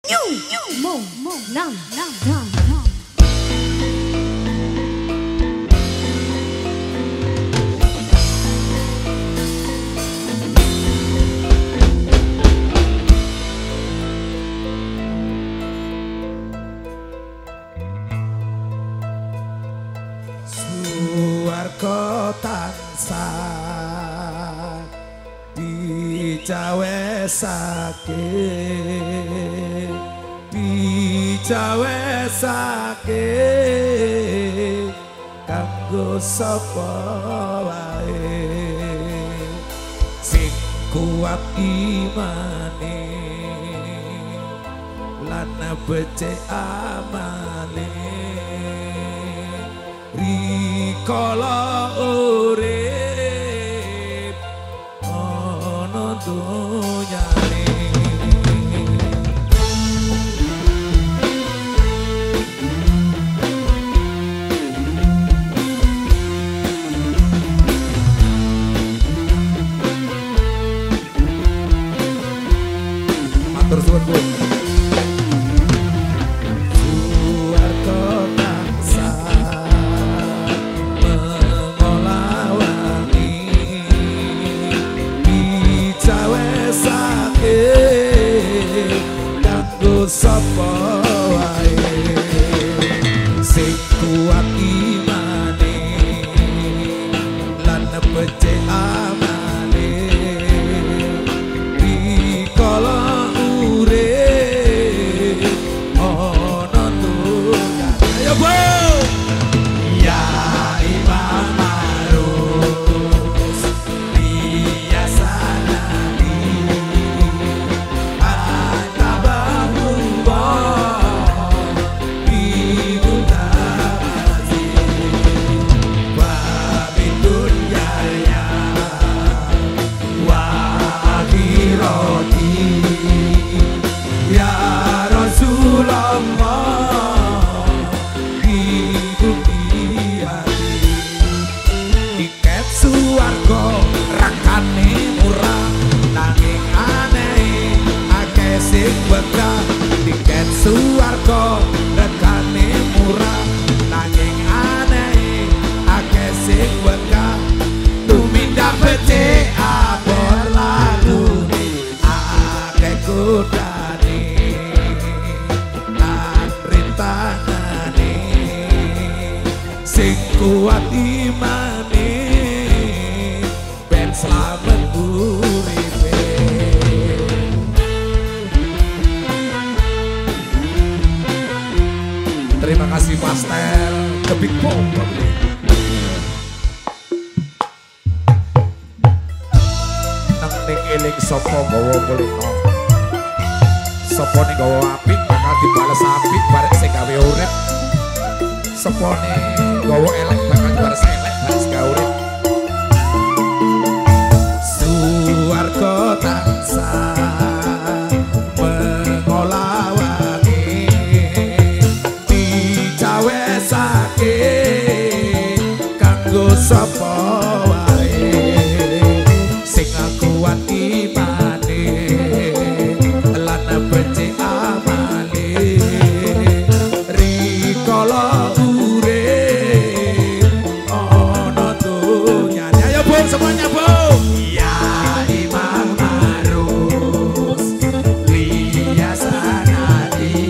Suwarga tansah dijawesake kanggo sapa wae sing kuat imane lan becik amale rikala urip ana donyane. Matur suwun Bu. Sapa wae sing kuat imane lan becik amane rikala urip ana dunya. Ayo Bu ya Imam Marus biasana tiket suwarga regane murah nanging aneh akeh sing wegah tumindak becik abot lagune akeh godane lan rintangane sing kuat imane ben slamet uripe. Terima kasih Master The Big Bomb. Neng eling sapa gawa kulino sapa ning gawa apik bakal dibales apik barek sing gawe urip sapa ning gawa elek bakal dibales elek barek sing gawe urip. Suwarga tansah sapa wae sing kuat imane lan becik amale rikala urip ana donyane. Ayo Bu semuanya Bu ya Imam Marus biasanati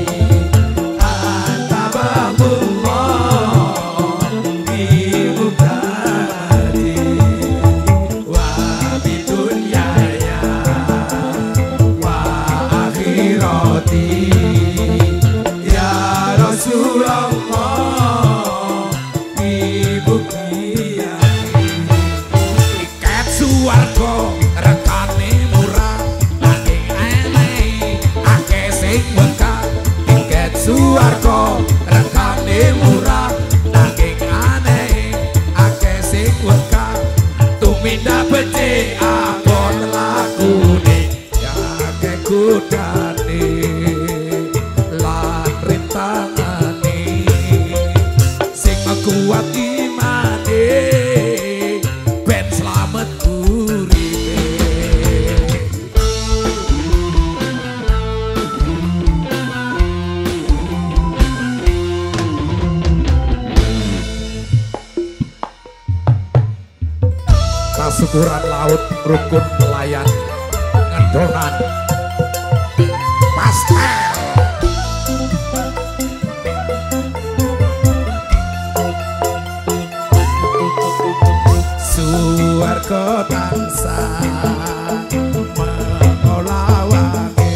suwarga regane murah nanging aneh akeh sing wegah tumindak becik abot lagune ya akeh godane ukuran laut rukun nelayan ngedonan pastel. Suwarga tansah mengolawake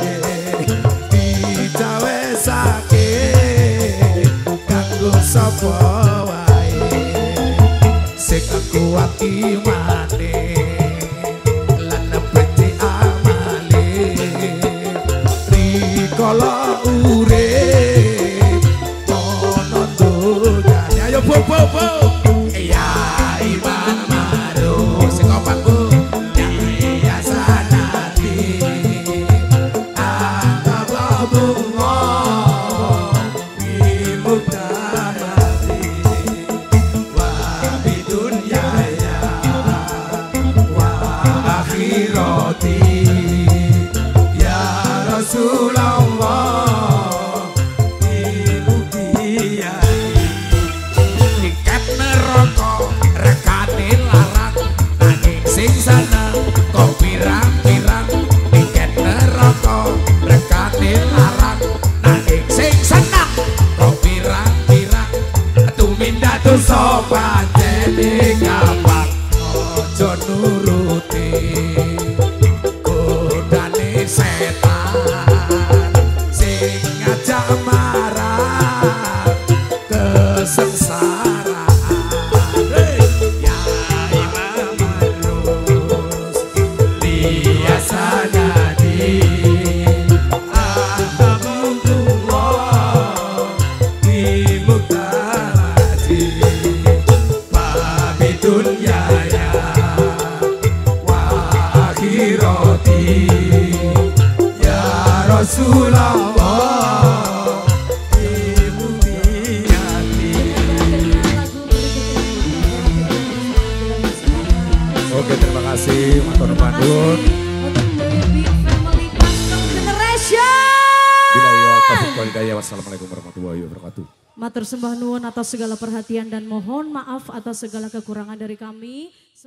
dicawesake kanggo sapa wae sing kuat imane lan nepeti amale rikala urip ana donyane ayo bobo ya iman maru sing opakku ya sanati apa bunga imutati wa bidunya ya wa akhirati ya Rasulullah sing sana kok pirang-pirang tiket neraka rekane larang nanging sing senang kok pirang-pirang tumindak dosa pancene gampang aja nuruti godane setan sing ngajak marah kesengsaraan. Rasulullah Oke, terima kasih matur nuwun. Untuk Baby Family Custom Generation. Bila ya taufiq wal hidayah. Wassalamualaikum warahmatullahi wabarakatuh. Matur sembah nuwun atas segala perhatian dan mohon maaf atas segala kekurangan dari kami.